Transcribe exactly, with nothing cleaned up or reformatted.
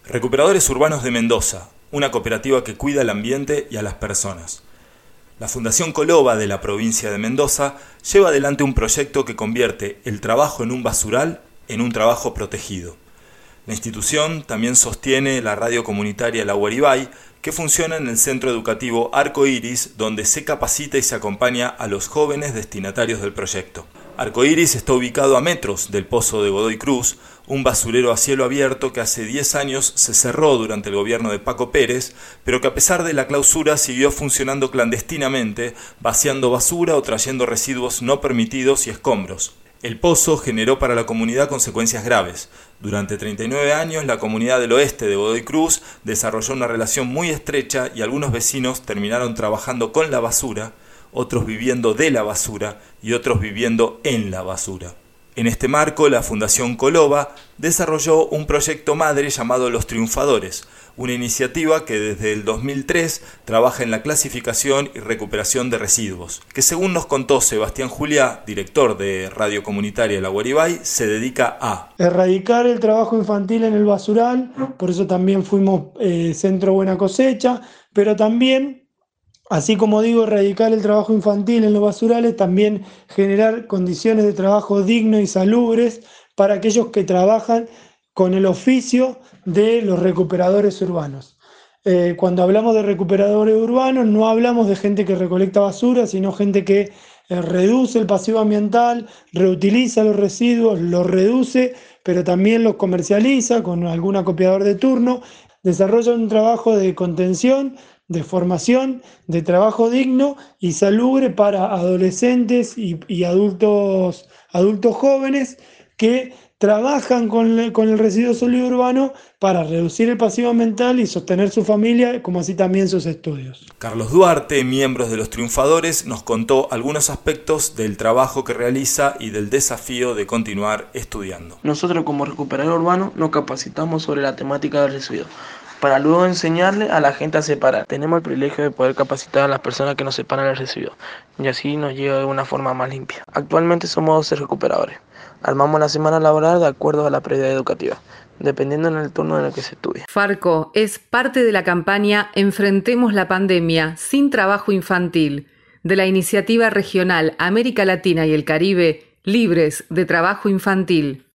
Recuperadores Urbanos de Mendoza, una cooperativa que cuida el ambiente y a las personas. La Fundación Coloba de la provincia de Mendoza lleva adelante un proyecto que convierte el trabajo en un basural en un trabajo protegido. La institución también sostiene la radio comunitaria La Guaribay, que funciona en el centro educativo Arco Iris, donde se capacita y se acompaña a los jóvenes destinatarios del proyecto. Arco Iris está ubicado a metros del Pozo de Godoy Cruz, un basurero a cielo abierto que hace diez años se cerró durante el gobierno de Paco Pérez, pero que a pesar de la clausura siguió funcionando clandestinamente, vaciando basura o trayendo residuos no permitidos y escombros. El pozo generó para la comunidad consecuencias graves. Durante treinta y nueve años, la comunidad del oeste de Godoy Cruz desarrolló una relación muy estrecha y algunos vecinos terminaron trabajando con la basura, otros viviendo de la basura y otros viviendo en la basura. En este marco, la Fundación Coloba desarrolló un proyecto madre llamado Los Triunfadores, una iniciativa que desde el dos mil tres trabaja en la clasificación y recuperación de residuos, que según nos contó Sebastián Juliá, director de Radio Comunitaria La Guaribay, se dedica a erradicar el trabajo infantil en el basural, por eso también fuimos eh, Centro Buena Cosecha, pero también, así como digo, erradicar el trabajo infantil en los basurales, también generar condiciones de trabajo dignos y salubres para aquellos que trabajan con el oficio de los recuperadores urbanos. Eh, cuando hablamos de recuperadores urbanos, no hablamos de gente que recolecta basura, sino gente que eh, reduce el pasivo ambiental, reutiliza los residuos, los reduce, pero también los comercializa con algún acopiador de turno, desarrolla un trabajo de contención, de formación, de trabajo digno y salubre para adolescentes y, y adultos, adultos jóvenes que trabajan con el, con el residuo sólido urbano para reducir el pasivo ambiental y sostener su familia, como así también sus estudios. Carlos Duarte, miembro de Los Triunfadores, nos contó algunos aspectos del trabajo que realiza y del desafío de continuar estudiando. Nosotros como recuperador urbano nos capacitamos sobre la temática del residuo, para luego enseñarle a la gente a separar. Tenemos el privilegio de poder capacitar a las personas que nos separan el residuo, y así nos llega de una forma más limpia. Actualmente somos doce recuperadores. Armamos la semana laboral de acuerdo a la prioridad educativa, dependiendo en el turno en el que se estudie. Farco es parte de la campaña Enfrentemos la pandemia sin trabajo infantil, de la iniciativa regional América Latina y el Caribe, Libres de Trabajo Infantil.